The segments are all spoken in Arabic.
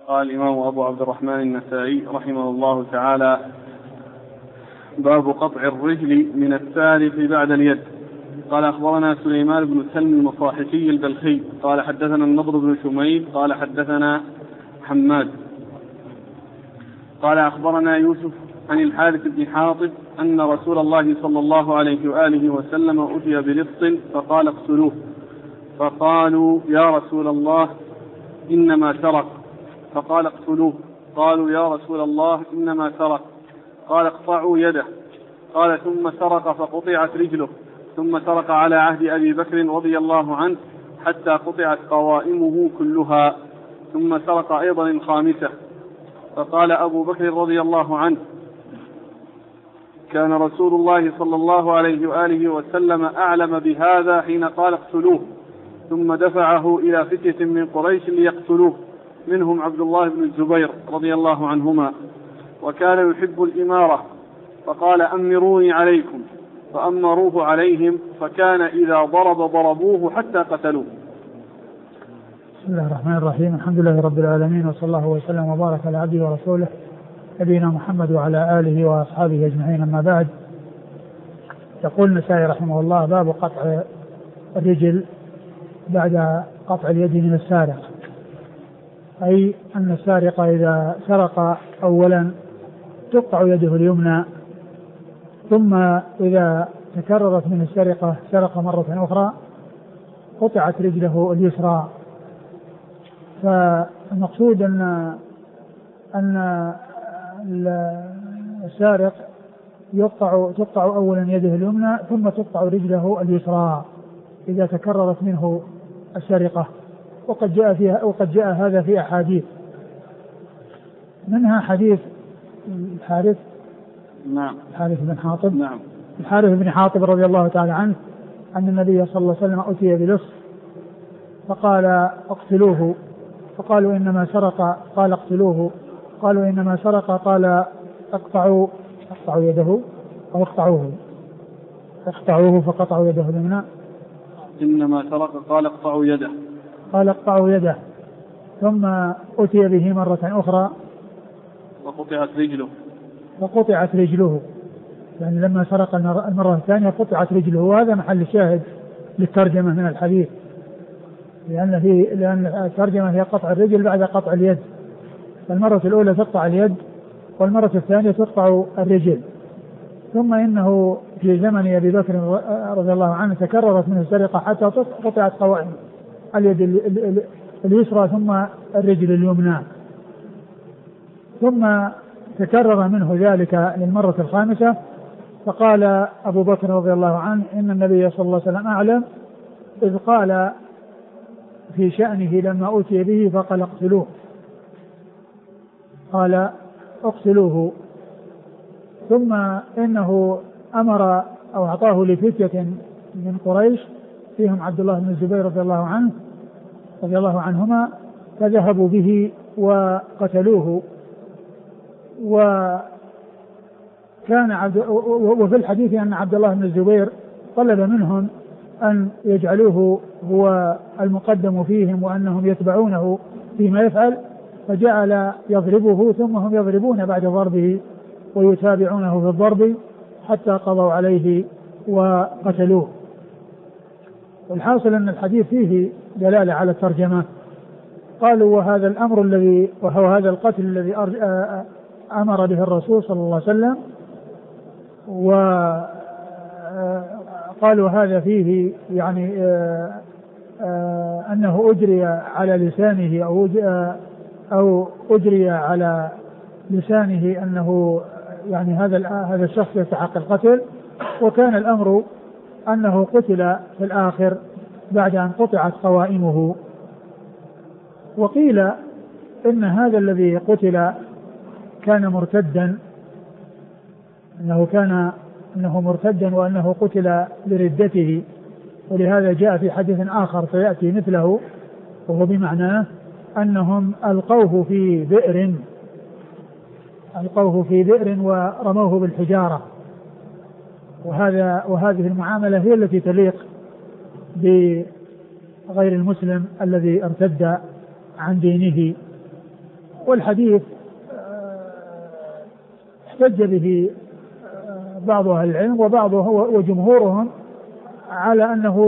قال الإمام أبو عبد الرحمن النسائي رحمه الله تعالى: باب قطع الرجل من السارق بعد اليد. قال أخبرنا سليمان بن سلم المصاحفي البلخي قال حدثنا النضر بن شميل قال حدثنا حماد قال أخبرنا يوسف عن الحارث بن حاطب أن رسول الله صلى الله عليه وآله وسلم أتي برص فقال اقتلوه، فقالوا يا رسول الله إنما سرق، فقال اقتلوه. قالوا يا رسول الله إنما سرق، قال اقطعوا يده. قال ثم سرق فقطعت رجله، ثم سرق على عهد أبي بكر رضي الله عنه حتى قطعت قوائمه كلها، ثم سرق أيضا الخامسة. فقال أبو بكر رضي الله عنه: كان رسول الله صلى الله عليه وآله وسلم أعلم بهذا حين قال اقتلوه، ثم دفعه إلى فتية من قريش ليقتلوه، منهم عبد الله بن الزبير رضي الله عنهما، وكان يحب الإمارة، فقال أمروني عليكم، فأمروه عليهم، فكان إذا ضربوه حتى قتلوه. بسم الله الرحمن الرحيم. الحمد لله رب العالمين، وصلى الله وسلم وبارك على عبده ورسوله نبينا محمد وعلى آله وأصحابه أجمعين، أما بعد. يقول النسائي رحمه الله: باب قطع الرجل بعد قطع اليد من السارق، أي أن السارق إذا سرق أولا تقطع يده اليمنى، ثم إذا تكررت من السرقة سرق مرة أخرى قطعت رجله اليسرى. فالمقصود أن السارق تقطع أولا يده اليمنى ثم تقطع رجله اليسرى إذا تكررت منه السرقة، وقد جاء هذا في أحاديث، منها حديث الحارث بن حاطب. نعم. الحارث بن حاطب رضي الله تعالى عنه أن النبي صلى الله عليه وسلم أتي بلص فقال اقتلوه، فقالوا إنما سرق، قال اقتلوه، قالوا إنما سرق، قال اقطعوا يده أو اقطعوه فقطعوا يده اليمنى. إنما سرق قال اقطعوا يده، ثم أتي به مرة أخرى فقطعت رجله، يعني لما سرق المرة الثانية قطعت رجله. وهذا محل الشاهد للترجمة من الحديث، لأن الترجمة هي قطع الرجل بعد قطع اليد، فالمرة الأولى تقطع اليد والمرة الثانية تقطع الرجل. ثم إنه في زمن أبي بكر رضي الله عنه تكررت منه السرقة حتى قطعت قوائم اليد اليسرى ثم الرجل اليمنى، ثم تكرر منه ذلك للمرة الخامسة، فقال أبو بكر رضي الله عنه إن النبي صلى الله عليه وسلم أعلم، إذ قال في شأنه لما أتي به فقال اقتلوه، قال اقتلوه. ثم إنه أمر أو أعطاه لفتية من قريش فيهم عبد الله بن الزبير رضي الله عنهما، فذهبوا به وقتلوه. وفي الحديث أن عبد الله بن الزبير طلب منهم أن يجعلوه هو المقدم فيهم وأنهم يتبعونه فيما يفعل، فجعل يضربه ثم هم يضربون بعد ضربه ويتابعونه في الضرب حتى قضوا عليه وقتلوه. والحاصل أن الحديث فيه دلالة على الترجمة. قالوا وهذا الأمر وهو هذا القتل الذي أمر به الرسول صلى الله عليه وسلم، وقالوا هذا فيه يعني أنه أجري على لسانه أو أجري على لسانه أنه يعني هذا الشخص يستحق القتل، وكان الأمر أنه قتل في الآخر بعد أن قطعت قوائمه. وقيل إن هذا الذي قتل كان مرتدا، أنه مرتدا وأنه قتل لردته، ولهذا جاء في حديث آخر سيأتي مثله وهو بمعناه أنهم ألقوه في بئر ورموه بالحجارة. وهذه المعاملة هي التي تليق بغير المسلم الذي ارتد عن دينه. والحديث احتج به بعض أهل العلم وجمهورهم على أنه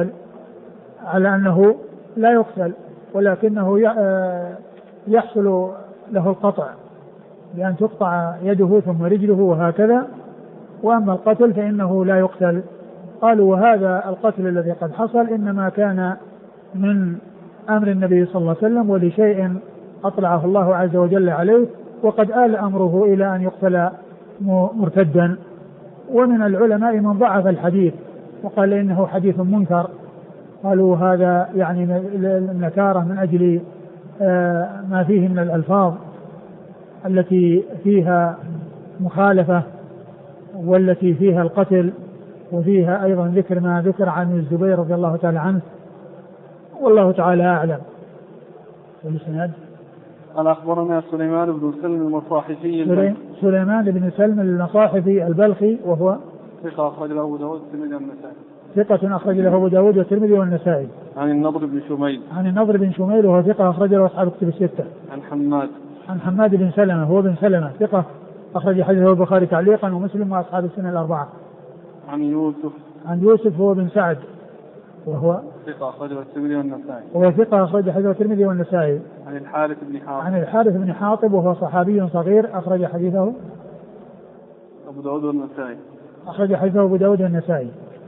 لا يقتل ولكنه يحصل له القطع بأن تقطع يده ثم رجله وهكذا، وأما القتل فإنه لا يقتل. قالوا وهذا القتل الذي قد حصل إنما كان من أمر النبي صلى الله عليه وسلم ولشيء أطلعه الله عز وجل عليه، وقد آل أمره إلى أن يقتل مرتدا. ومن العلماء من ضعف الحديث وقال إنه حديث منكر، قالوا هذا يعني النكارة من أجل ما فيه من الألفاظ التي فيها مخالفة والتي فيها القتل، وفيها أيضا ذكر ما ذكر عن الزبير رضي الله تعالى عنه، والله تعالى أعلم. قال أخبرنا سليمان بن سلم المصاحفي سليمان بن سلم المصاحفي البلخي وهو ثقة أخرج له أبو داود والترمذي والنسائي. ثقة أخرج له أبو داود والترمذي والنسائي. عن النضر بن شميل وهو ثقة أخرج له أصحاب الكتب الستة. عن حماد بن سلمة هو بن سلمة ثقة أخرج حديثه البخاري تعليقا ومسلم وأصحاب السنة الأربعة. عن يوسف هو بن سعد وهو ثقة أخرج الترمذي والنسائي. حديثه الترمذي والنسائي. عن الحارث بن حاطب وهو صحابي صغير أخرج حديثه أبو داود والنسائي.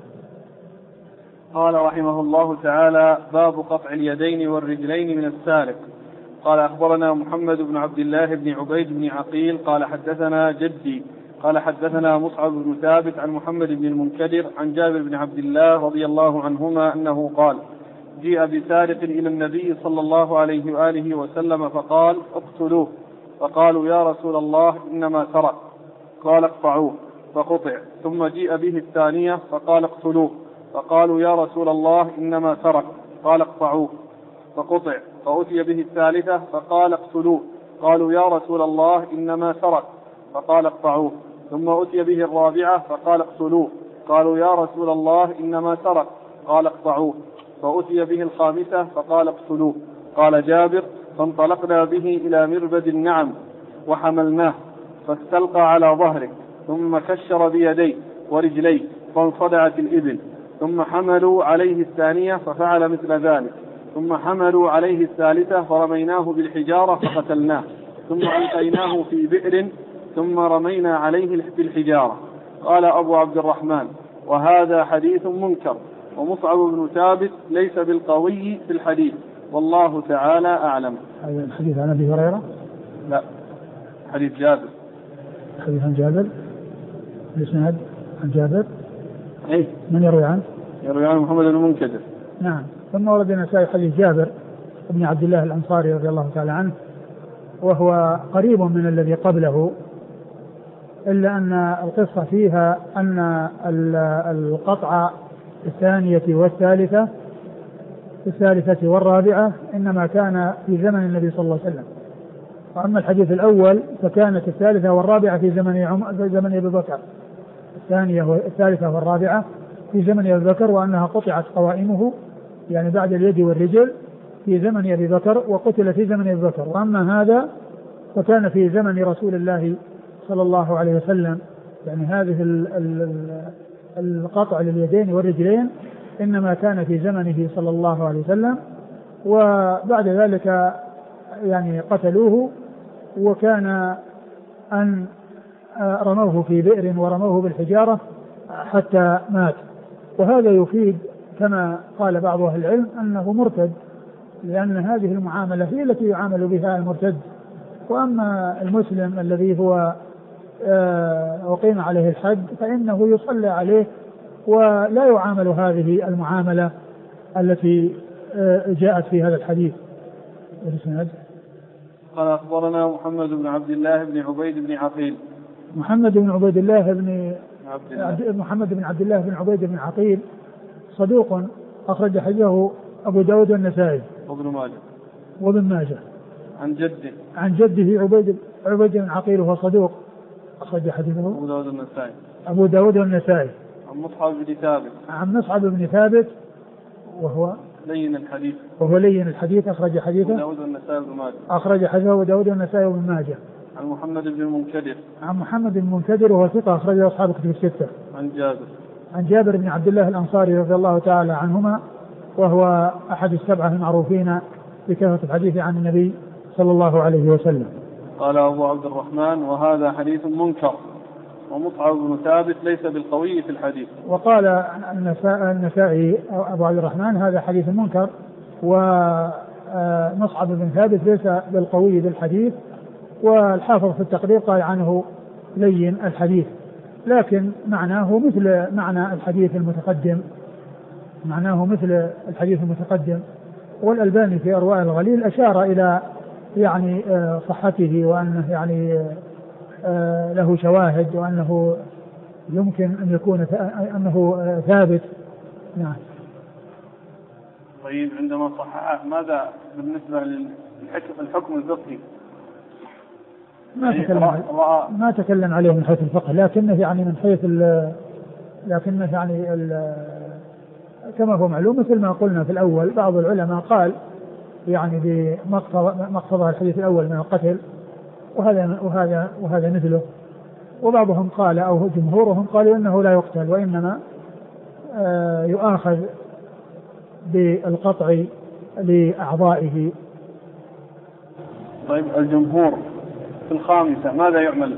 قال رحمه الله تعالى: باب قطع اليدين والرجلين من السارق. قال أخبرنا محمد بن عبد الله بن عبيد بن عقيل قال حدثنا جدي قال حدثنا مصعب بن ثابت عن محمد بن المنكدر عن جابر بن عبد الله رضي الله عنهما أنه قال: جيء بسارق إلى النبي صلى الله عليه وآله وسلم فقال: اقتلوه. فقالوا: يا رسول الله إنما سرق. قال: اقطعوه. فقطع. ثم جيء به الثانية فقال: اقتلوه. فقالوا: يا رسول الله إنما سرق. قال: اقطعوه. فقطع. فأتي به الثالثة فقال: اقتلوه. قالوا: يا رسول الله إنما سرق. فقال: اقطعوه. ثم أتي به الرابعة فقال: اقتلوه. قالوا: يا رسول الله إنما سرق. قال: اقطعوه. فأتي به الخامسة فقال: اقتلوه. قال جابر: فانطلقنا به إلى مربد النعم وحملناه فاستلقى على ظهره ثم كشر بيديه ورجليه فانصدعت الإبل، ثم حملوا عليه الثانية ففعل مثل ذلك، ثم حملوا عليه الثالثة فرميناه بالحجارة فقتلناه، ثم ألقيناه في بئر ثم رمينا عليه بالحجارة. قال أبو عبد الرحمن: وهذا حديث منكر، ومصعب بن ثابت ليس بالقوي في الحديث، والله تعالى أعلم. هذا الحديث عن أبي هريرة؟ لا، حديث جابر. حديث عن جابر؟ الإسناد عن جابر؟ إيه؟ من يروي عنه؟ يروي عن محمد بن المنكدر. نعم. ثم ورد النسائي حديث جابر بن عبد الله الأنصاري رضي الله تعالى عنه، وهو قريب من الذي قبله، إلا أن القصة فيها أن القطع الثانية والثالثة والرابعة إنما كان في زمن النبي صلى الله عليه وسلم، وأما الحديث الأول فكانت الثالثة والرابعة في زمن أبي بكر، الثالثة والرابعة في زمن أبي بكر، وأنها قطعت قوائمه يعني بعد اليد والرجل في زمن أبي بكر وقتل في زمن أبي بكر. وأما هذا فكان في زمن رسول الله صلى الله عليه وسلم، يعني هذه القطع لليدين والرجلين إنما كان في زمنه صلى الله عليه وسلم، وبعد ذلك يعني قتلوه، وكان أن رموه في بئر ورموه بالحجارة حتى مات. وهذا يفيد كما قال بعض أهل العلم أنه مرتد، لأن هذه المعاملة هي التي يعامل بها المرتد، وأما المسلم الذي هو أقيم عليه الحد فإنه يصلى عليه ولا يعامل هذه المعاملة التي جاءت في هذا الحديث. قال أخبرنا محمد بن عبد الله بن عبيد بن عقيل. محمد بن عبد الله بن عبيد بن عقيل صدوق أخرج حديثه أبو داود والنسائي وابن ماجه. عن جده عبيد بن عقيل وهو صدوق أخرج حديثه أبو داود والنسائي. عن مصعب بن ثابت وهو لين الحديث. وهو لين الحديث أخرج حديثه داود والنسائي وابن ماجه. أخرج حديثه داود والنسائي وابن ماجه. عن محمد بن المنكدر. عن محمد بن المنكدر وهو ثقة أخرجه أصحاب الكتب الستة. عن جابر بن عبد الله الأنصاري رضي الله تعالى عنهما وهو أحد السبعة المعروفين بكثرة الحديث عن النبي صلى الله عليه وسلم. قال أبو عبد الرحمن وهذا حديث منكر ومصعب بن ثابت ليس بالقوي في الحديث. وقال النسائي أبو عبد الرحمن هذا حديث منكر ومصعب بن ثابت ليس بالقوي بالحديث. والحافظ في التقرير قال عنه لين الحديث لكن معناه مثل معنى الحديث المتقدم. والألباني في أرواء الغليل أشار إلى يعني صحته وأنه يعني له شواهد وأنه يمكن أن يكون أنه ثابت. نعم. طيب عندما صححه ماذا بالنسبة للحكم الفقهي؟ ما تكلم عليه من حيث الفقه لكنه يعني من حيث كما هو معلوم مثل ما قلنا في الأول بعض العلماء قال يعني بمقتضى الحديث الأول من القتل وهذا مثله. وبعضهم قال أو جمهورهم قالوا إنه لا يقتل وإنما يؤاخذ بالقطع لأعضائه. طيب الجمهور في الخامسة ماذا يعمل؟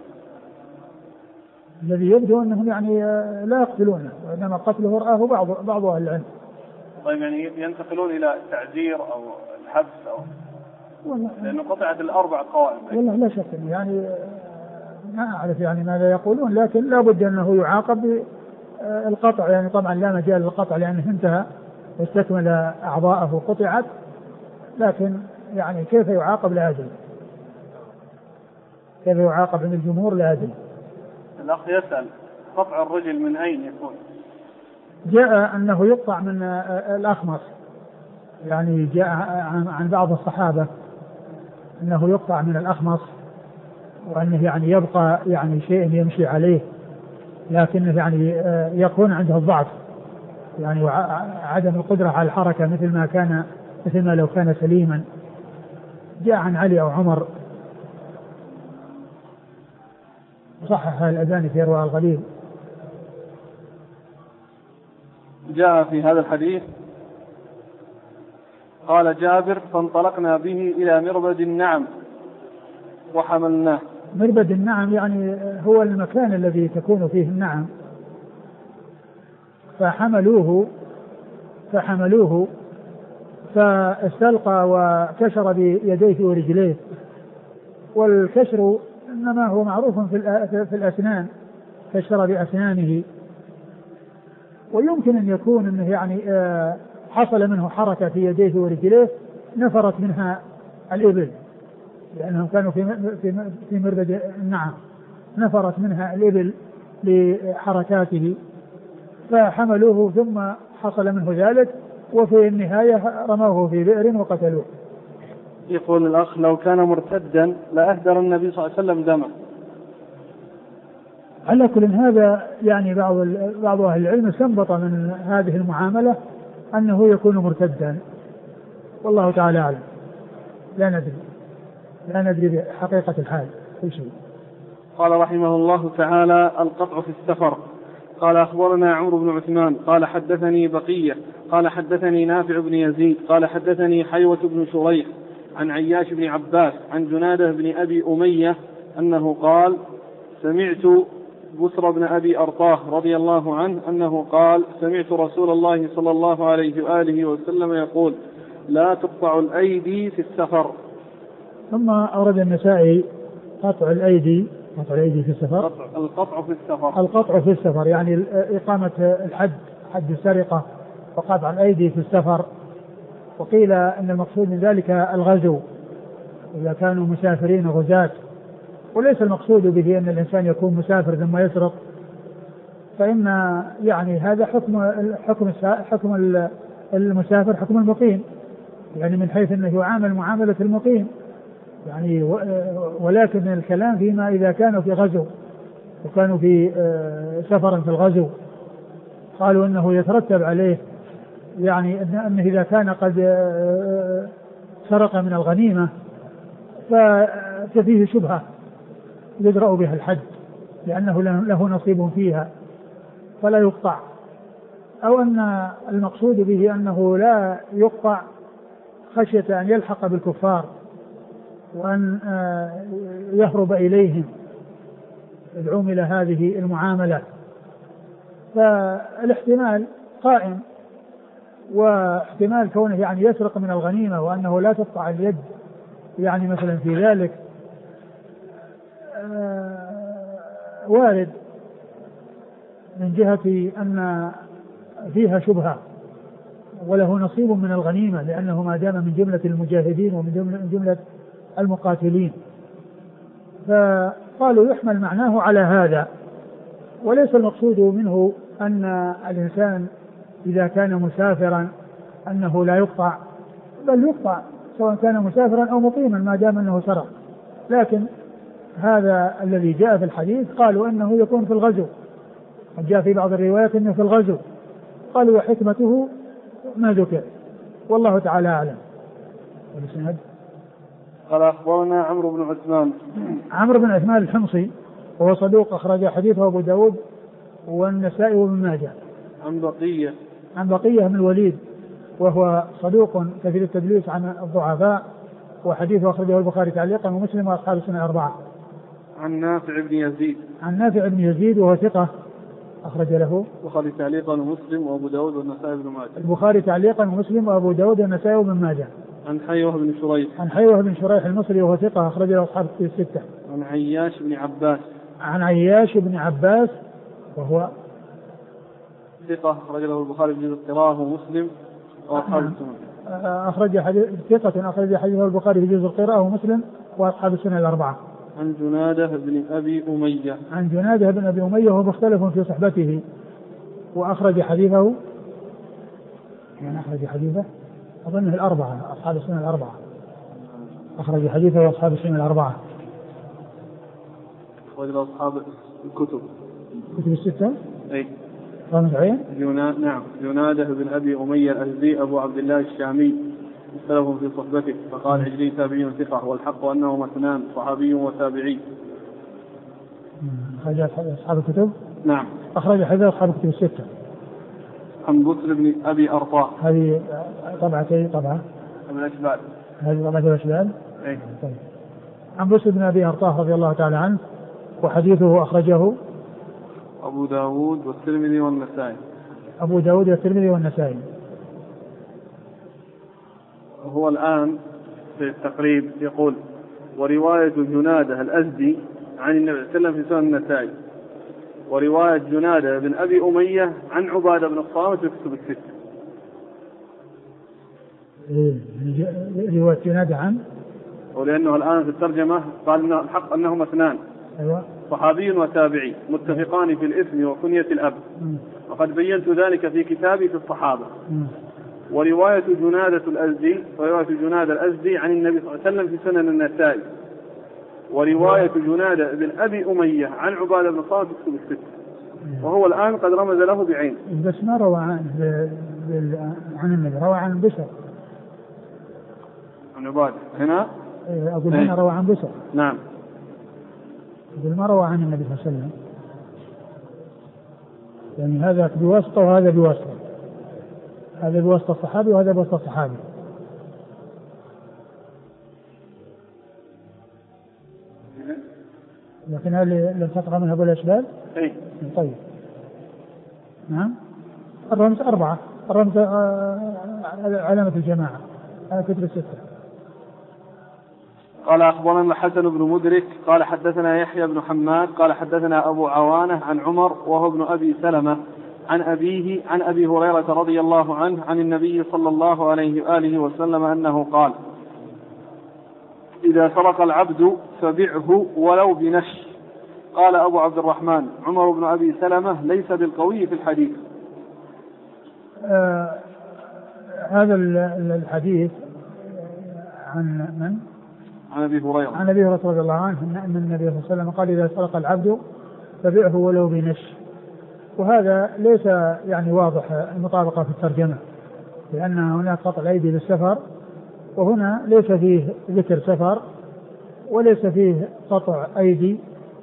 الذي يبدو أنهم يعني لا يقتلونه وإنما قتله رآه بعض أهل العلم. طيب يعني ينتقلون إلى التعزير أو الحبس أو لأنه قطعت الأربع قوائم. والله لا شك يعني ما أعرف يعني ماذا يقولون لكن لا بد أنه يعاقب بالقطع يعني طبعا لا مجال للقطع لأنه انتهى واستكمل أعضاءه قطعت لكن يعني كيف يعاقب لا أدري. كيف يعاقب عند الجمهور لا أدري. الأخ يسأل قطع الرجل من أين يكون؟ جاء أنه يقطع من الأخمص يعني جاء عن بعض الصحابة أنه يقطع من الأخمص وأنه يعني يبقى يعني شيء يمشي عليه لكنه يعني يكون عنده الضعف يعني وعدم القدرة على الحركة مثل ما لو كان سليما. جاء عن علي أو عمر صحح الألباني في أرواء الغليل. جاء في هذا الحديث قال جابر فانطلقنا به إلى مربد النعم وحملناه. مربد النعم يعني هو المكان الذي تكون فيه النعم فحملوه فاستلقى وكشر بيديه ورجليه. والكشر إنما هو معروف في الأسنان كشر بأسنانه. ويمكن أن يكون أنه يعني حصل منه حركة في يديه ورجليه نفرت منها الإبل لأنهم كانوا في مربد النعم نفرت منها الإبل لحركاته فحملوه ثم حصل منه ذلك وفي النهاية رموه في بئر وقتلوه. يقول الأخ لو كان مرتدا لأهدر النبي صلى الله عليه وسلم دمه. على كل هذا يعني بعض أهل العلم استنبط من هذه المعاملة أنه يكون مرتدا والله تعالى أعلم. لا ندري بحقيقة الحال كل شيء. قال رحمه الله تعالى القطع في السفر. قال أخبرنا عمرو بن عثمان قال حدثني بقية قال حدثني نافع بن يزيد قال حدثني حيوة بن شريح عن عياش بن عباس عن جنادة بن أبي أمية أنه قال سمعت بسر بن أبي أرطاه رضي الله عنه أنه قال سمعت رسول الله صلى الله عليه وآله وسلم يقول لا تقطع الأيدي في السفر. ثم أورد النسائي قطع الأيدي في السفر. القطع في السفر يعني إقامة الحد حد السرقة وقطع الأيدي في السفر. وقيل أن المقصود من ذلك الغزو إذا كانوا مسافرين غزاة وليس المقصود به أن الإنسان يكون مسافر ثم يسرق فإن يعني هذا حكم المسافر حكم المقيم يعني من حيث أنه يعامل معاملة المقيم يعني ولكن الكلام فيما إذا كانوا في غزو وكانوا في سفر في الغزو قالوا أنه يترتب عليه يعني أنه إذا كان قد سرق من الغنيمة ففيه شبهة يدرأ بها الحد لأنه له نصيب فيها فلا يقطع، أو أن المقصود به أنه لا يقطع خشية أن يلحق بالكفار وأن يهرب إليهم إذ عُمل هذه المعاملة. فالاحتمال قائم، واحتمال كونه يعني يسرق من الغنيمة وأنه لا تقطع اليد يعني مثلا في ذلك وارد من جهة أن فيها شبهة وله نصيب من الغنيمة لأنه ما دام من جملة المجاهدين ومن جملة المقاتلين، فقالوا يحمل معناه على هذا. وليس المقصود منه أن الإنسان إذا كان مسافرا أنه لا يقطع، بل يقطع سواء كان مسافرا أو مقيما ما دام أنه سرق، لكن هذا الذي جاء في الحديث قالوا أنه يكون في الغزو، جاء في بعض الروايات أنه في الغزو، قالوا وحكمته ما ذكر والله تعالى أعلم. قال أخبرنا عمرو بن عثمان. عمرو بن عثمان الحمصي وهو صدوق أخرج حديثه أبو داود والنسائي وابن ماجه. عن بقية بن الوليد وهو صدوق كثير التدليس عن الضعفاء وحديثه أخرجه البخاري تعليقا ومسلم وأصحاب السنن الأربعة. عن نافع بن يزيد وهو ثقة أخرج له البخاري تعليقا ومسلم وأبو داود والنسائي وابن ماجه. البخاري تعليقا ومسلم وأبو داود والنسائي وابن ماجه. عن حيوة بن شريح المصري وهو ثقة أخرج له أصحاب الستة. عن عياش بن عباس وهو ثقة أخرج له البخاري في جزء القراءة ومسلم وأصحاب السنن. ثقة أخرج حديثه البخاري في جزء القراءة ومسلم وأصحاب السنن الأربعة. عن جنادة بن أبي أمية وهو مختلف في صحبته وأخرج حديثه أظنه الأربعة أصحاب السنن الأربعة. أخرج حديثه أصحاب السنن الأربعة. أخرج له أصحاب الكتب الستة. أي رمز عين. نعم. جنادة بن أبي أمية الأزدي أبو عبد الله الشامي مختلف في صحبته فقال عجلي تابعي ثقة والحق أنهما اثنان صحابي وتابعي. أخرج أصحاب الكتب. نعم. أخرج حديث أصحاب الكتب الستة. عن بسر بن أبي أرطاه. هذه طبعة الأشبال. هذه طبعة الأشبال. أي. طيب. عن بسر بن أبي أرطاه رضي الله تعالى عنه وحديثه أخرجه أبو داود والترمذي والنسائي. هو الآن في التقريب يقول ورواية جنادة الأزدي عن النبي صلى الله عليه وسلم في سنن النسائي ورواية جنادة بن أبي أمية عن عبادة بن الصامت في كتب الستة. رواية جنادة عن ولأنه الآن في الترجمة قال إن الحق أنهما اثنان. أيوة. صحابي وتابعي متفقان في الاسم وكنية الأب وقد بينت ذلك في كتابي في الصحابة. ورواية جنادة الأزدي عن النبي صلى الله عليه وسلم في سنن النسائي ورواية جنادة بن أبي أمية عن عبادة بن الصامت في كتب الستة. وهو الآن قد رمز له بعين بس ما روى عن النبي، روى عن بشر عن عبادة هنا. أقول هنا روى عن بشر. نعم. أقول ما روى عن النبي صلى الله عليه وسلم، يعني هذا بواسطة وهذا بواسطة، هذا بواسطة الصحابي وهذا بواسطة الصحابي. لكن هل لم تقع منها بالأسباب؟ أي. طيب. نعم. الرمز 4 الرمز علامة الجماعة على كتب الستة. قال أخبرنا الحسن بن مدرك قال حدثنا يحيى بن حماد قال حدثنا أبو عوانة عن عمر وهو ابن أبي سلمة عن أبيه عن أبي هريرة رضي الله عنه عن النبي صلى الله عليه وآله وسلم أنه قال إذا سرق العبد فبعه ولو بنش. قال أبو عبد الرحمن عمر بن أبي سلمة ليس بالقوي في الحديث. هذا الحديث عن من؟ عن أبي هريرة. عن أبي هريرة رضي الله عنه أن النبي صلى الله عليه وسلم قال إذا سرق العبد فبعه ولو بنش. وهذا ليس يعني واضح المطابقة في الترجمة، لأن هناك قطع الأيدي بالسفر، وهنا ليس فيه ذكر سفر وليس فيه قطع أيدي،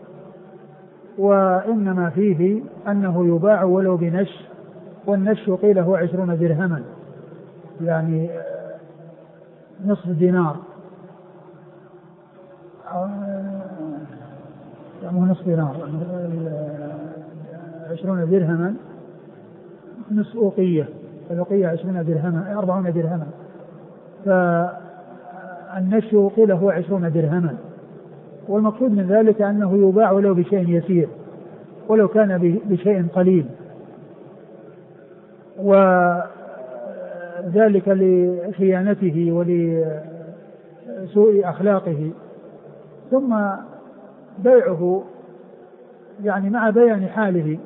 وإنما فيه أنه يباع ولو بنش، والنش قيل هو 20 درهما، يعني نصف دينار، مو نصف دينار، 20 درهما نصف أوقية، الأوقية 20 درهما 40 درهما، فالنش قيل هو 20 درهما، والمقصود من ذلك أنه يباع ولو بشيء يسير، ولو كان بشيء قليل، وذلك لخيانته ولسوء أخلاقه. ثم بيعه يعني مع بيان حاله،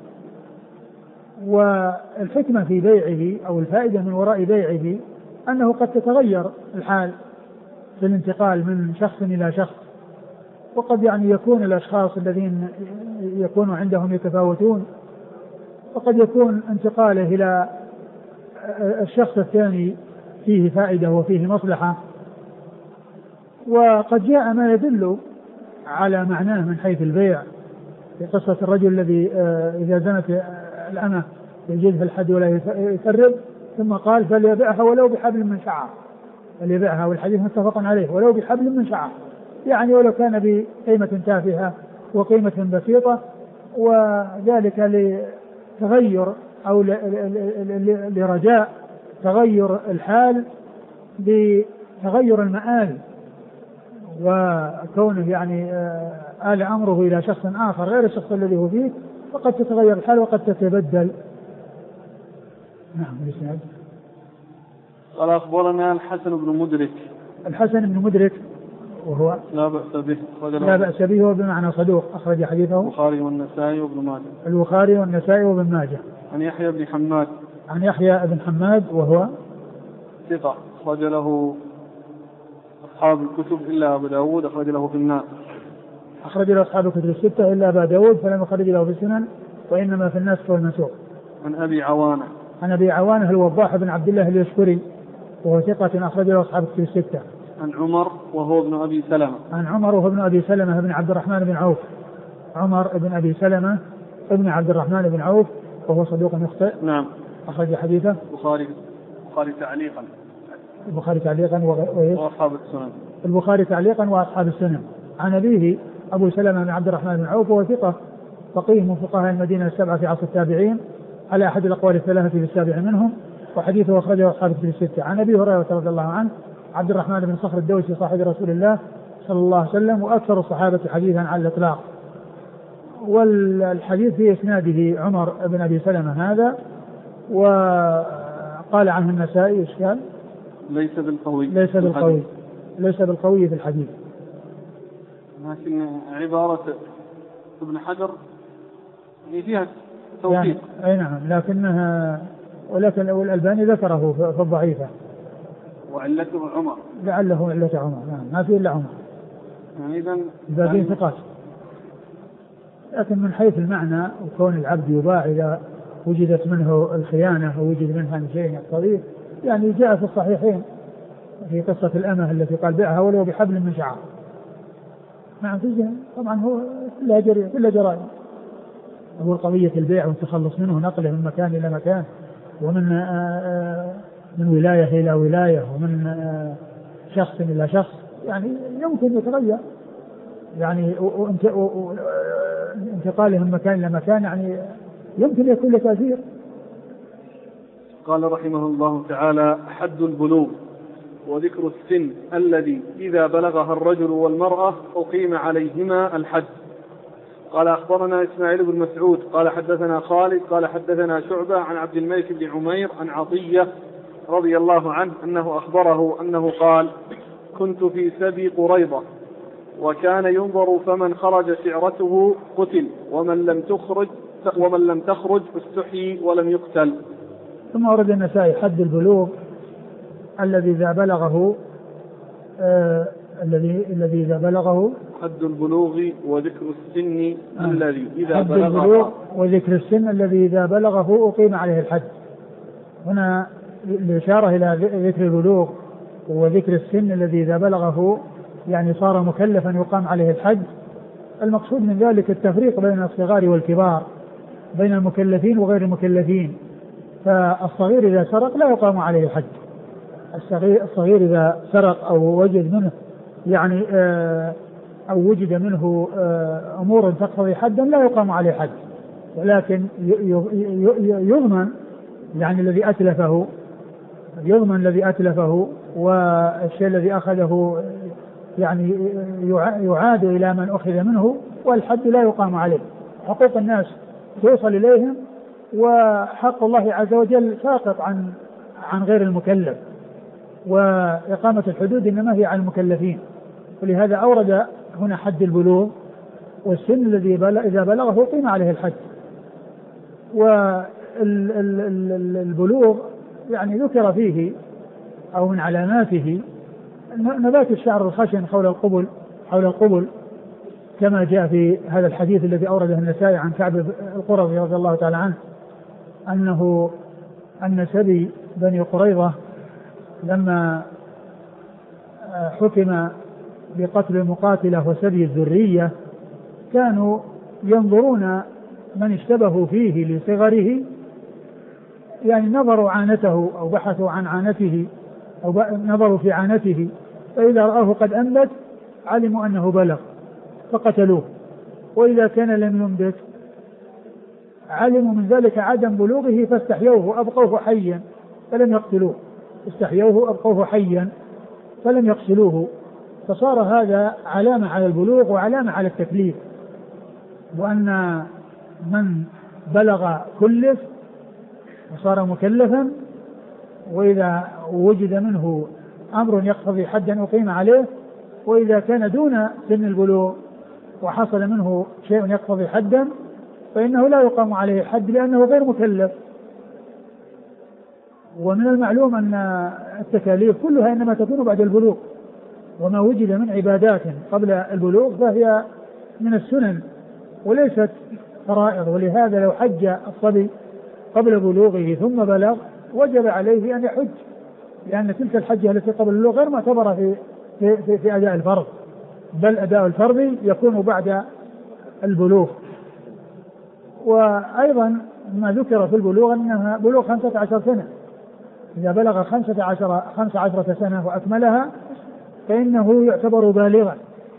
والحكمة في بيعه أو الفائدة من وراء بيعه أنه قد تتغير الحال في الانتقال من شخص إلى شخص، وقد يعني يكون الأشخاص الذين يكون عندهم يتفاوتون، وقد يكون انتقاله إلى الشخص الثاني فيه فائدة وفيه مصلحة، وقد جاء ما يدل على معناه من حيث البيع في قصة الرجل الذي إذا زنت الأمة يجلدها الحد ولا يفرق، ثم قال فليبيعها ولو بحبل من شعر، فليبيعها، والحديث متفق عليه، ولو بحبل من شعر، يعني ولو كان بقيمة تافهة وقيمة بسيطة، وذلك لتغير أو لرجاء تغير الحال بتغير المآل، وكونه يعني آل أمره إلى شخص آخر غير الشخص الذي هو فيه، فقد تتغير الحال وقد تتبدل. نعم. الإسناد قال أخبرنا الحسن بن مدرك. الحسن بن مدرك وهو لا بأس به وبمعنى صدوق، أخرج حديثه البخاري والنسائي وابن ماجه. البخاري والنسائي وابن ماجه. عن يحيى بن حماد. عن يحيى بن حماد وهو ثقة، أخرج له أصحاب الكتب إلا أبو داود، أخرج له في الناس. أخرج له أصحاب الكتب الستة إلا أبا داود فلم يخرج له في السنن، وإنما في الناس والمسوق. عن أبي عوانة. عن أبي عوانة الوضاح بن عبد الله اليشكري وهو ثقة، أخرج له أصحاب الكتب الستة. عن عمر وهو ابن أبي سلمة. عن عمر وهو ابن أبي سلمة بن عبد الرحمن بن عوف. عمر بن أبي سلمة ابن عبد الرحمن بن عوف وهو صدوق يخطئ. نعم. أخرج حديثه البخاري تعليقا. البخاري تعليقا وأصحاب السنن. البخاري تعليقا وأصحاب السنن. عن أبيه أبو سلمة بن عبد الرحمن بن عوف وهو ثقة فقيه من فقهاء المدينة السبعة في عصر التابعين على أحد الأقوال الثلاثة في السابع منهم، وحديثه أخرجه أصحاب الكتب الستة. عن أبي هريرة رضي الله عنه عبد الرحمن بن صخر الدوسي صاحب رسول الله صلى الله عليه وسلم، وأكثر الصحابة حديثا على الإطلاق. والحديث في إسناده عمر بن أبي سلمة هذا، وقال عنه النسائي إشكال ليس بالقوي في الحديث. لكن عبارة ابن حجر فيها توثيق يعني أي نعم، ولكن الألباني ذكره في الضعيفة وعلته عمر، لعله علة عمر. نعم، ما في إلا عمر، يعني إذن الباقين ثقات. لكن من حيث المعنى وكون العبد يباع إذا وجدت منه الخيانة أو وجد منها شيء يقتضيه، يعني جاء في الصحيحين في قصة الأمة التي قال بيعها ولو بحبل من شعر. نعم، في الزنا طبعا هو كلها جرائم، هو قضية البيع والتخلص منه، نقله من مكان إلى مكان، من ولاية إلى ولاية، ومن شخص إلى شخص، يعني يمكن يتغير، يعني انتقاله من مكان إلى مكان يعني يمكن يكون له تأثير. قال رحمه الله تعالى: حد البلوغ وذكر السن الذي إذا بلغها الرجل والمرأة أقيم عليهما الحد. قال أخبرنا إسماعيل بن مسعود قال حدثنا خالد قال حدثنا شعبة عن عبد الملك بن عمير عن عطية رضي الله عنه أنه أخبره أنه قال: كنت في سبي قريضة وكان ينظر فمن خرج شعرته قتل ومن لم تخرج استحيي ولم يقتل. ثم ورد النسائي حد البلوغ الذي إذا بلغه الذي إذا بلغه حد البلوغ وذكر السن الذي إذا حد البلوغ وذكر السن الذي إذا بلغه أقيم عليه الحد. هنا الإشارة إلى ذكر البلوغ وذكر السن الذي إذا بلغه يعني صار مكلفا يقام عليه الحد. المقصود من ذلك التفريق بين الصغار والكبار، بين المكلفين وغير المكلفين. فالصغير إذا سرق لا يقام عليه الحد. الصغير إذا سرق أو وجد منه يعني أو وجد منه أمور تقتضي حدا لا يقام عليه حد، ولكن يضمن يعني الذي أتلفه، يضمن الذي أتلفه، والشيء الذي أخذه يعني يعاد إلى من أخذ منه، والحد لا يقام عليه. حقوق الناس توصل إليهم، وحق الله عز وجل ساقط عن غير المكلف، وإقامة الحدود إنما هي على المكلفين. ولهذا أورد هنا حد البلوغ، والسن الذي إذا بلغه قيم عليه الحد. والبلوغ يعني ذكر فيه أو من علاماته نبات الشعر الخشن حول القبل كما جاء في هذا الحديث الذي أورده النسائي عن كعب القرظي رضي الله تعالى عنه أن سبي بني قريظة لما حكم بقتل المقاتلة وسبي الذرية كانوا ينظرون من اشتبهوا فيه لصغره، يعني نظروا عانته أو بحثوا عن عانته أو نظروا في عانته، فإذا رآه قد أنبت علموا أنه بلغ فقتلوه، وإذا كان لم ينبت علموا من ذلك عدم بلوغه فاستحيوه أبقوه حيا فلم يقتلوه، استحيوه أبقوه حيا فلم يقتلوه. فصار هذا علامة على البلوغ وعلامة على التكليف، وأن من بلغ كلف وصار مكلفا، وإذا وجد منه أمر يقتضي حدا أقيم عليه، وإذا كان دون سن البلوغ وحصل منه شيء يقتضي حدا فإنه لا يقام عليه الحد لأنه غير مكلف. ومن المعلوم أن التكاليف كلها إنما تكون بعد البلوغ، وما وجد من عبادات قبل البلوغ فهي من السنن وليست فرائض. ولهذا لو حج الصبي قبل بلوغه ثم بلغ وجب عليه أن يحج، لأن تلك الحجة التي قبل البلوغ غير معتبرة في أداء الفرض، بل أداء الفرض يكون بعد البلوغ. وأيضا ما ذكر في البلوغ أنها بلوغ 15 سنة، إذا بلغ 15 سنة وأكملها فإنه يعتبر بالغا.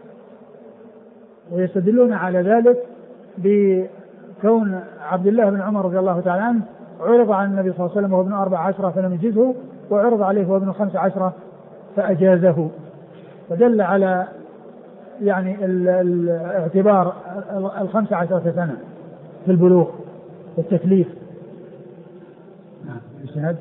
ويستدلون على ذلك بكون عبد الله بن عمر رضي الله تعالى عنه عرض على النبي صلى الله عليه وسلم وهو ابن 14 فلم يجزه، وعرض عليه وهو ابن 15 فأجازه، فدل على يعني الاعتبار 15 سنة في البلوغ والتكليف. نعم.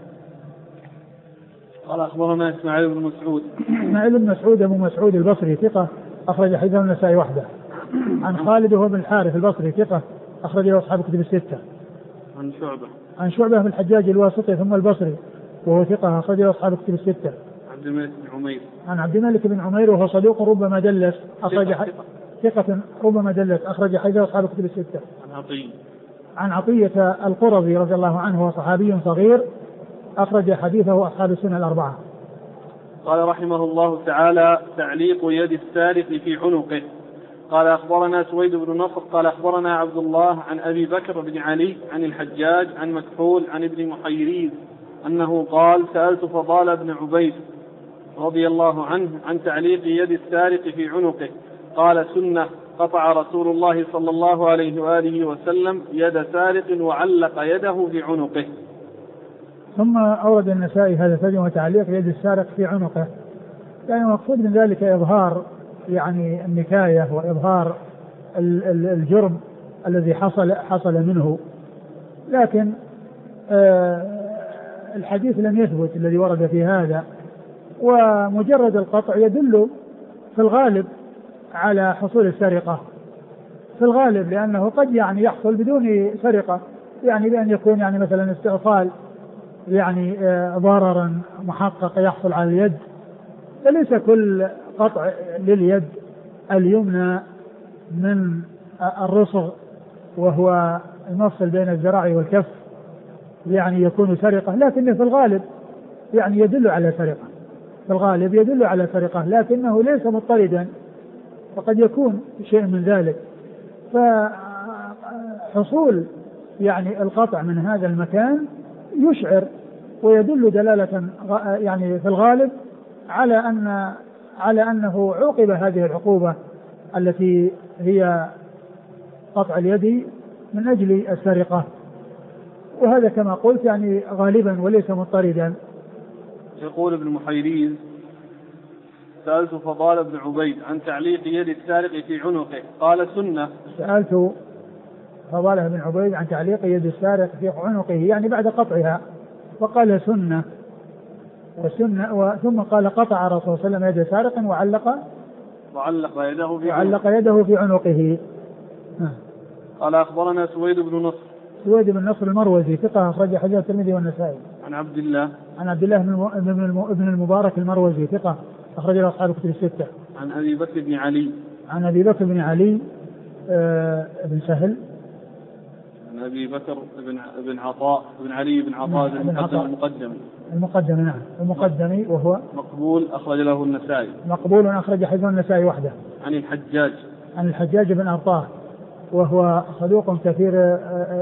قال أخبرنا إسماعيل بن مسعود. إسماعيل بن مسعود أبو مسعود البصري ثقة أخرج حديثه النسائي وحده. عن خالد وهو بن الحارث البصري ثقة أخرج له أصحاب الكتب الستة. عن شعبة بن الحجاج الواسطي ثم البصري وهو ثقة أخرج له أصحاب الكتب الستة. عبد الملك بن عمير. عن عبد الملك بن عمير وهو صدوق ربما دلس أخرج ثقة ربما دلس أخرج حديثه أصحاب الكتب الستة. عن عطية القرظي رضي الله عنه وهو صحابي صغير أخرج حديثه أصحاب السنة الأربعة. قال رحمه الله تعالى: تعليق يد السارق في عنقه. قال أخبرنا سويد بن نصر قال أخبرنا عبد الله عن أبي بكر بن علي عن الحجاج عن مكحول عن ابن محيريز أنه قال: سألت فضال بن عبيد رضي الله عنه عن تعليق يد السارق في عنقه، قال: سنة، قطع رسول الله صلى الله عليه وآله وسلم يد سارق وعلق يده في عنقه. ثم أورد النسائي هذا الترجمة تعليق يد السارق في عنقه، يعني المقصود من ذلك إظهار يعني النكاية وإظهار الجرم الذي حصل منه، لكن الحديث لم يثبت الذي ورد في هذا، ومجرد القطع يدل في الغالب على حصول السرقة في الغالب، لأنه قد يعني يحصل بدون سرقة، يعني بأن يكون يعني مثلا استئصال يعني ضررا محقق يحصل على اليد، فليس كل قطع لليد اليمنى من الرسغ وهو المفصل بين الذراع والكف يعني يكون سرقة، لكن في الغالب يعني يدل على سرقة، في الغالب يدل على سرقة لكنه ليس مضطردا، وقد يكون شيء من ذلك. فحصول يعني القطع من هذا المكان يشعر ويدل دلالة يعني في الغالب على أنه عوقب هذه العقوبة التي هي قطع اليد من أجل السرقة، وهذا كما قلت يعني غالبا وليس مضطردا. يقول ابن محيريز: سألت فضال بن عبيد عن تعليق يد السارق في عنقه قال سنة. سألت فضال بن عبيد عن تعليق يد السارق في عنقه يعني بعد قطعها، وقال سنة ثم قال قطع الرسول صلى الله عليه وسلم يد سارق وعلق يده في عنقه. قال أخبرنا سويد بن نصر المروزي ثقة أخرج حديث الترمذي والنسائي. عن عبد الله بن المبارك المروزي ثقة أخرج له أصحاب الكتب الستة. عن أبي بكر بن علي بن سهل. عن أبي بكر بن عطاء بن علي بن عطاء المقدمي. نعم المقدمي وهو مقبول أخرج له النسائي. مقبول أخرج حديث النسائي وحده. عن الحجاج بن أرطاه وهو صدوق كثير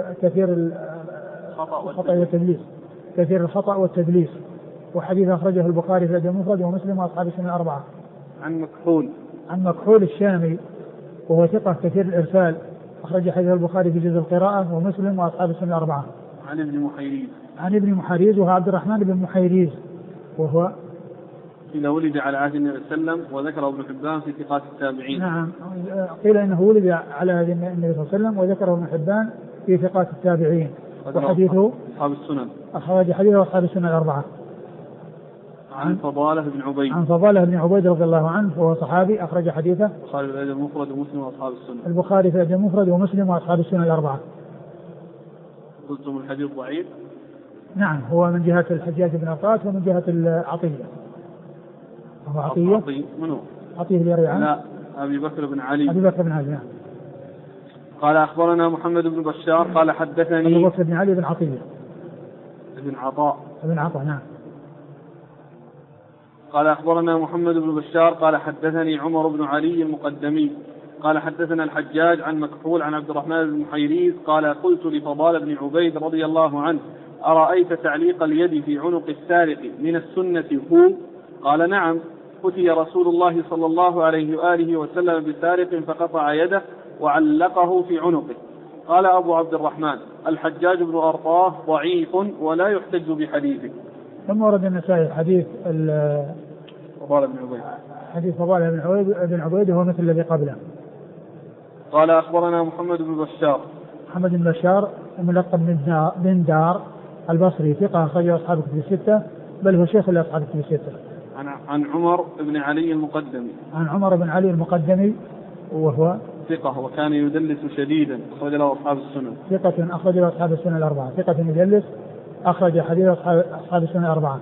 الخطأ والتدليس، كثير الخطأ والتدليس، وحديث أخرجه البخاري في الأدب المفرد ومسلم وأصحاب السنن الأربعة. عن مكحول الشامي وهو ثقة كثير الإرسال أخرج حديث البخاري في جزء القراءة ومسلم وأصحاب السنن الأربعة. عن ابن محيريز وهو عبد الرحمن بن محيريز وهو إذا ولد على عهد النبي صلى الله عليه وسلم وذكره ابن حبان في ثقات التابعين. نعم قيل إنه ولد على عهد النبي صلى الله عليه وسلم وذكره ابن حبان في ثقات التابعين. وحديثه أصحاب السنن أخرج حديثه أصحاب السنن الأربعة. عن فضالة بن عبيد رضي الله عنه وهو صحابي أخرج حديثه البخاري في الأدب المفرد ومسلم وأصحاب السنن. البخاري في الأدب المفرد ومسلم وأصحاب السنن الأربعة. قلتم الحديث ضعيف؟ نعم هو من جهة الحجاج بن أرطاة ومن جهة العطية. هو عطية منو؟ عطية بن ريعان. لا أبي بكر بن علي. نعم. قال أخبرنا محمد بن بشار قال حدثني أبو بكر بن علي بن عطية بن عطاء. نعم. قال أخبرنا محمد بن بشار قال حدثني عمر بن علي المقدمي قال حدثنا الحجاج عن مكحول عن عبد الرحمن بن محيريز قال قلت لفضال بن عبيد رضي الله عنه: أرأيت تعليق اليد في عنق السارق من السنة هو؟ قال: نعم، أتي رسول الله صلى الله عليه وآله وسلم بسارق فقطع يده وعلقه في عنقه. قال أبو عبد الرحمن: الحجاج بن أرطاه ضعيف ولا يحتج بحديثه. ثم ورد النسائي حديث فضال بن عبيد هو مثل الذي قبله. قال أخبرنا محمد بن بشار الملقب بن دار البصري ثقة أخرجه أصحاب الكتب الستة بل هو شيخ لأصحاب الكتب الستة. عن عمر بن علي المقدمي وهو ثقة وكان يدلس شديدا أخرج له أصحاب السنن. ثقة أخرج له أصحاب السنن الأربعة. ثقة يدلس أخرج حديث أصحاب السنن الأربعة.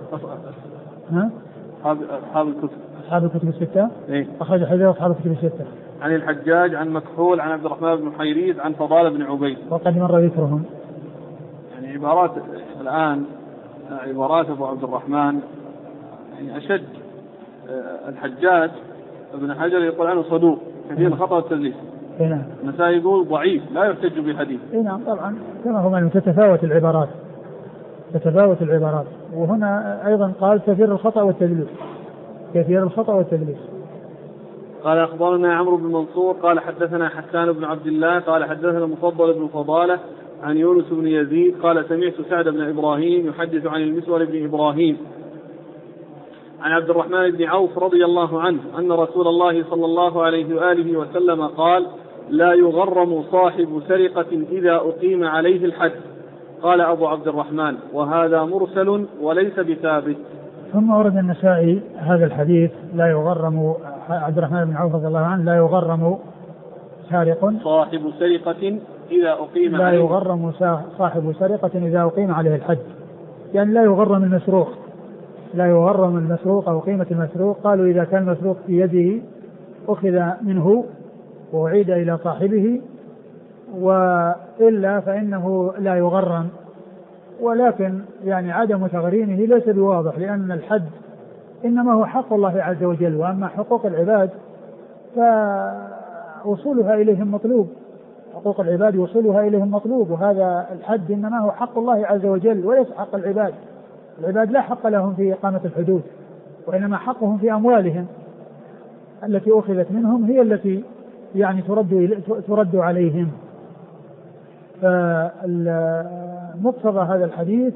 أصحاب الكتب الستة. أخرج حديث أصحاب الكتب الستة. عن الحجاج عن مكحول عن عبد الرحمن بن محيريز عن فضال بن عبيد. وقد مر ذكرهم. يعني عبارات الآن عبارات أبو عبد الرحمن يعني أشد. الحجاج ابن حجر يقول عنه صدوق كثير الخطأ والتدليس. نعم. النسائي يقول ضعيف لا يحتج بحديث. نعم طبعا كما هو من تتفاوت العبارات وهنا أيضا قال كثير الخطأ والتدليس. قال أخبرنا عمرو بن منصور قال حدثنا حسان بن عبد الله قال حدثنا مفضل بن فضالة عن يونس بن يزيد قال سمعت سعد بن إبراهيم يحدث عن المسور بن إبراهيم عن عبد الرحمن بن عوف رضي الله عنه أن رسول الله صلى الله عليه وآله وسلم قال: لا يغرم صاحب سرقة إذا أقيم عليه الحد. قال أبو عبد الرحمن: وهذا مرسل وليس بثابت. ثم ورد النسائي هذا الحديث: لا يغرم عبد الرحمن بن عوف رضي الله عنه لا يغرم سارق صاحب سرقة إذا أقيم عليه الحد، يعني لا يغرم المسروق أو قيمة المسروق. قالوا إذا كان المسروق في يده أخذ منه وأعيد إلى صاحبه، وإلا فإنه لا يغرم ولكن يعني عدم تغريمه ليس بواضح، لأن الحد إنما هو حق الله عز وجل، وأما حقوق العباد فوصولها إليهم مطلوب، حقوق العباد وصولها إليهم مطلوب، وهذا الحد إنما هو حق الله عز وجل وليس حق العباد. العباد لا حق لهم في إقامة الحدود، وإنما حقهم في أموالهم التي أخذت منهم هي التي يعني ترد عليهم. فمقتضى هذا الحديث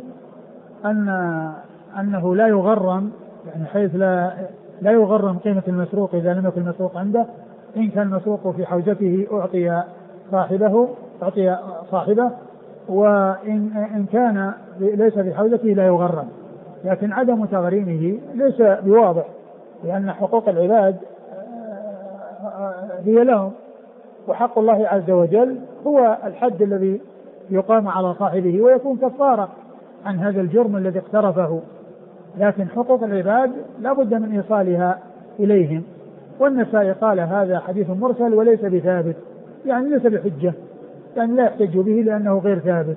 أنه لا يغرم، يعني حيث لا يغرم قيمة المسروق إذا لم يكن المسروق عنده. إن كان المسروق في حوزته أعطي صاحبه، وإن كان ليس في حوزته لا يغرم. لكن عدم تغريمه ليس بواضح، لأن حقوق العباد هي لهم، وحق الله عز وجل هو الحد الذي يقام على صاحبه ويكون كفارة عن هذا الجرم الذي اقترفه. لكن حقوق العباد لا بد من إيصالها إليهم. والنسائي قال هذا حديث مرسل وليس بثابت، يعني ليس بحجة، يعني لا يحتج به لأنه غير ثابت.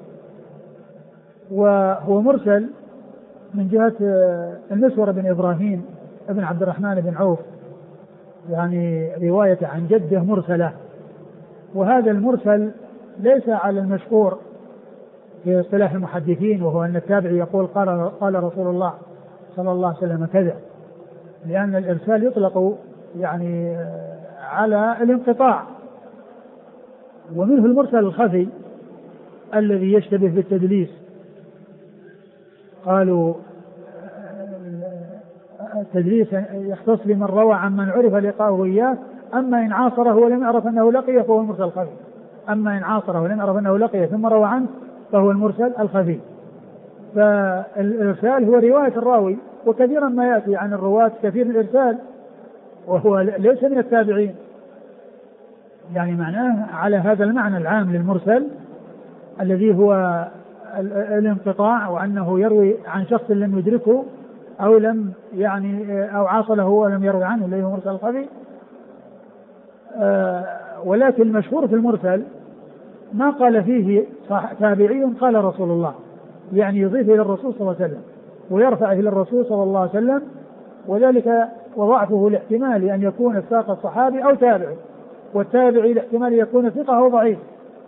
وهو مرسل من جهة المسور بن إبراهيم ابن عبد الرحمن بن عوف، يعني رواية عن جده مرسلة، وهذا المرسل ليس على المشهور في اصطلاح المحدثين، وهو أن التابعي يقول قال رسول الله صلى الله عليه وسلم كذا، لأن الإرسال يطلق يعني على الانقطاع. ومنه المرسل الخفي الذي يشتبه بالتدليس. قالوا التدليس يختص بمن روى عن من عرف لقاؤه إياه، أما إن عاصره ولم يعرف أنه لقيه فهو المرسل الخفي. أما إن عاصره ولم يعرف أنه لقيه ثم روى عنه فهو المرسل الخفي. فالإرسال هو رواية الراوي، وكثيرا ما يأتي عن الرواة كثير الإرسال وهو ليس من التابعين، يعني معناه على هذا المعنى العام للمرسل الذي هو الانقطاع، وأنه يروي عن شخص لم يدركه أو لم يعني أو عاصله ولم يروي عنه، اللي هو مرسل الخفي. ولكن المشهور في المرسل ما قال فيه تابعي قال رسول الله، يعني يضيف إلى الرسول صلى الله عليه وسلم ويرفع إلى الرسول صلى الله عليه وسلم، وذلك وضعفه لاحتمال أن يكون الساق الصحابي أو تابعي، والتابعي لاحتمال يكون ثقة أو ضعيف،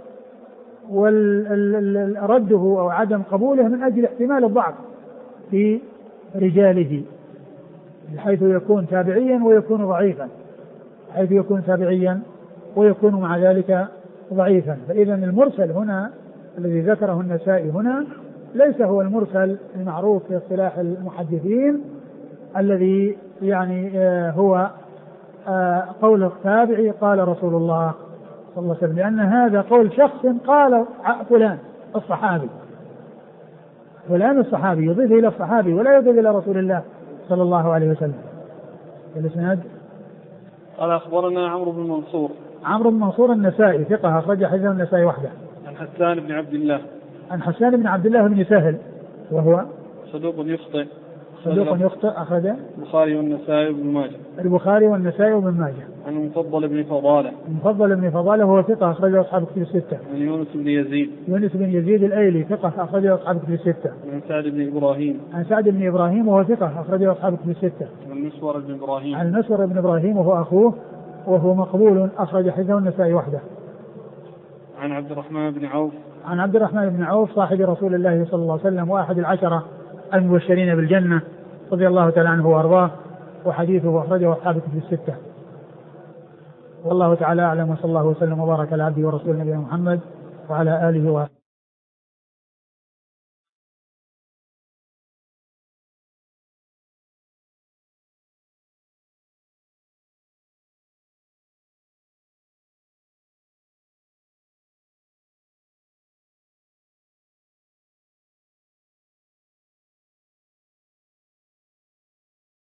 ورده أو عدم قبوله من أجل احتمال الضعف في رجاله، بحيث يكون تابعيا ويكون ضعيفا، حيث يكون تابعيا ويكون مع ذلك ضعيفا. فإذا المرسل هنا الذي ذكره النسائي هنا ليس هو المرسل المعروف في اصطلاح المحدثين الذي يعني هو قول التابعي قال رسول الله صلى الله عليه وسلم، لأن هذا قول شخص قال فلان الصحابي، فلان الصحابي يضيف إلى الصحابي ولا يضيف إلى رسول الله صلى الله عليه وسلم. الإسناد قال أخبرنا عمرو بن منصور. عمرو بن منصور النسائي ثقة أخرج حديثه النسائي وحده. عن حسان بن عبد الله. عن حسان بن عبد الله بن سهل وهو صدوق يخطئ. أخرج البخاري والنسائي وابن ماجه. البخاري والنسائي وابن ماجه. عن المفضل بن فضالة. المفضل بن فضالة وهو ثقة أخرجه أصحاب الكتب الستة. عن يونس بن يزيد. يونس بن يزيد الأيلي ثقة أخرجه أصحاب الكتب الستة. عن سعد بن إبراهيم. عن سعد بن إبراهيم وهو ثقة أخرجه أصحاب الكتب الستة. عن المسور بن إبراهيم. عن المسور بن إبراهيم وهو أخوه وهو مقبول أخرج حديثه النسائي وحده. عن عبد الرحمن بن عوف. عن عبد الرحمن بن عوف صاحب رسول الله صلى الله عليه وسلم وأحد العشرة المبشرين بالجنة رضي الله تعالى عنه وأرضاه، وحديثه أخرجه أصحاب الكتب الستة. والله تعالى أعلم، وصلى الله وسلم وبارك على عبده ورسوله نبينا محمد وعلى آله وصحبه.